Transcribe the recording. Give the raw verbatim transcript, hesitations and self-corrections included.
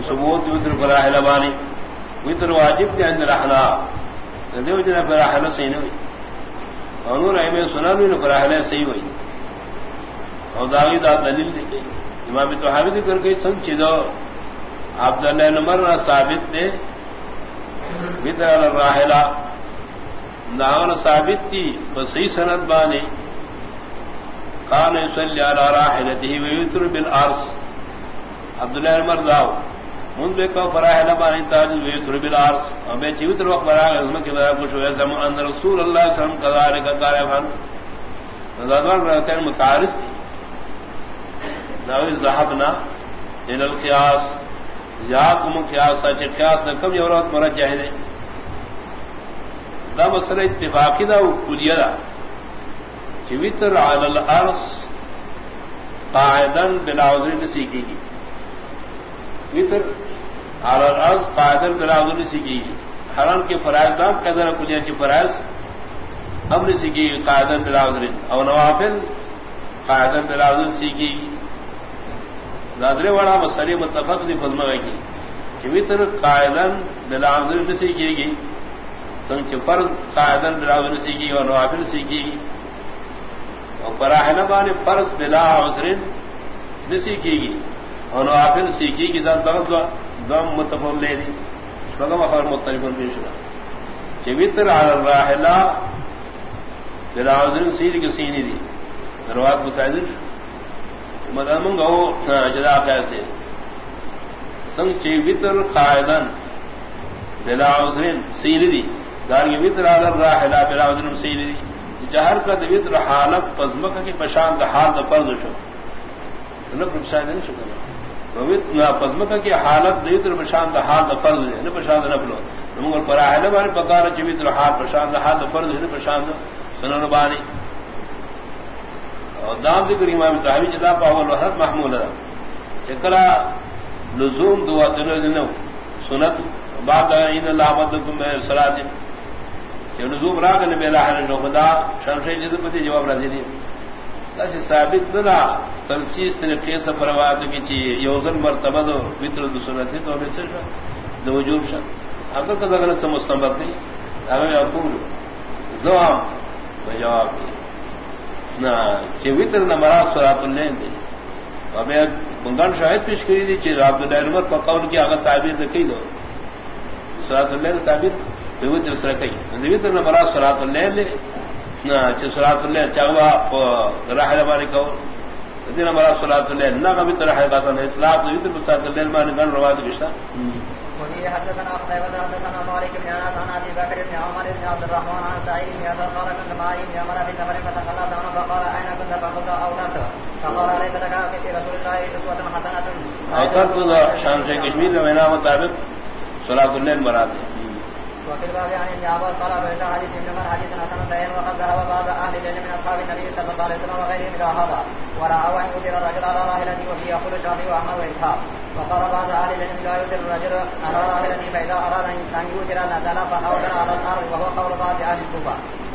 ثبوت وتر فراحل بانی وتر واجب دے اندر احنا دیو جنا فراحل صحیح نہیں انور ایمے سنن نے فراحل صحیح ہوئی اور داوی دا دلیل دی امام طحاوی ذکر کے سن چیزو عبداللہ نمبر ثابت دے وتر الراحلہ داون ثابت تھی بصحیح سند بانے کان یصلی علی راحلته ویتر بالارض عبداللہ عمر داو من بے کو فراحلہ بانے تاج ویتر بالارض اور میں چیوتر وقت براہ ازم کے برا کچھ ہوا سم ان رسول اللہ صلی اللہ علیہ وسلم کذالک قال فن نظر رہتے ہیں متعارض ناوی ذهبنا الى القياس یاکم قیاس ہے قیاس نہ کم یورات مرجح ہے دا مسئلہ اتفاقی دا کلیہ دا کہ وتر علی الارض قاعدا بلا عذر سیکھے گی وتر علی الارض قاعدا بلا عذر سیکھے گی حرام کے فرائض دا قدر کلیہ کی فرائض امر سیکھے گی قاعدا بلا عذر او نوافل قاعدا بلا عذر سیکھے گی نادرے والا مسئلہ متفق دی فضمہ کی کہ وتر قاعدا بلا عذر سیکھے گی سنچ فرض قاعدہ بلاوزن سیکھی اور نوافل سیکھی اور فراحلہ بانے فرض بلا عذر نہ سیکھی گی اور نوافل سیکھی کی ذات دم متفق لے دی شبہ خبر مختلف پیش ہوا کہ وتر علی الراحلہ بلا عذر سیدھ کی سینی دی روایت متعدد مدام گو جدا کیسے سنچ وتر قاعدہ بلا عذر سینی دی دارنگی وتر علی الراحلہ بلا عذر سیدی جہر کا وتر حالت پزمک کی پشان کا حال دا فرض شو نہ پشان نہیں شو نہ پزمک کی حالت وتر پشان دا حال دا فرض ہے نہ پشان نہ بلو مگر فراحلہ بارے پکار چ وتر حال پشان دا حال دا فرض ہے نہ پشان سنن بانی اور دام ذکر امام طحاوی جدا پاول وحد محمول ہے چکرا لزوم دعا دنو سنت بعد ان اللہ عبدکم صلاۃ کہ نزوم راگ نے میرا ہے نو خدا شمشے جد پتی جواب راضی نہیں تاش ثابت نہ تنسیس نے کیس پروات کی چی یوزن مرتبہ دو وتر دو سنت تو میں سے دو وجوب شان اگر کا غلط سے مستمر نہیں ہمیں اقول جواب جواب نہ کہ وتر نہ مراد صلات الليل دی ہمیں بنگان شاہد پیش کری دی چی عبداللہ عمر کو قول کی اگر تعبیر کی دو صلات الليل تعبیر وتر سره کوي د وتر نه مراد صلات الليل نه چې صلات الليل چاوا راحله باندې کو د دې نه مراد صلات الليل نه غوي تر حقیقت نه اطلاق د وتر صلات الليل باندې ګڼ روایت نشته وهي حدثنا قتيبة حدثنا مالك بن انس عن ابي بكر بن عمر بن عبد الرحمن عن سعيد بن ابي قال كنت مع ابن عمر في سفر فتخلى عنه فقال اين كنت فقلت اوترت فقال ليس لك في رسول الله اسوة حسنة اوترت شان سے کشمیر میں نام مطابق صلات الليل مراد ہے وفي الباب عن ابن عباس قال فإذا حديث ابن عمر حديث حسن صحيح وقد ذهب بعض أهل العلم من أصحاب النبي صلى الله عليه وسلم وغيرهم إلى هذا ورأوا أن يؤثر الرجل على راحلته وفي يقول الشافعي وأحمد وإسحاق وقال بعض أهل العلم لا يؤثر الرجل على راحلته فإذا أراد أن يؤثر نزل فأوثر على الأرض وهو قول بعض أهل الكوفة